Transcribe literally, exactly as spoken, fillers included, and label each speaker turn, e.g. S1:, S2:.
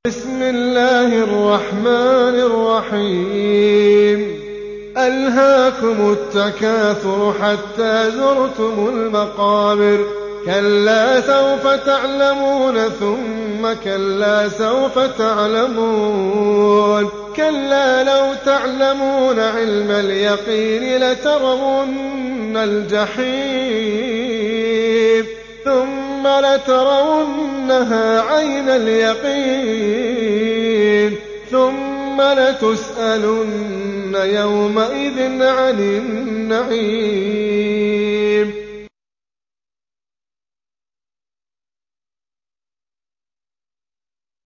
S1: بسم الله الرحمن الرحيم ألهاكم التكاثر حتى زرتم المقابر كلا سوف تعلمون ثم كلا سوف تعلمون كلا لو تعلمون علم اليقين لترون الجحيم ثم لترونها عين اليقين ثم لتسألن يومئذ عن النعيم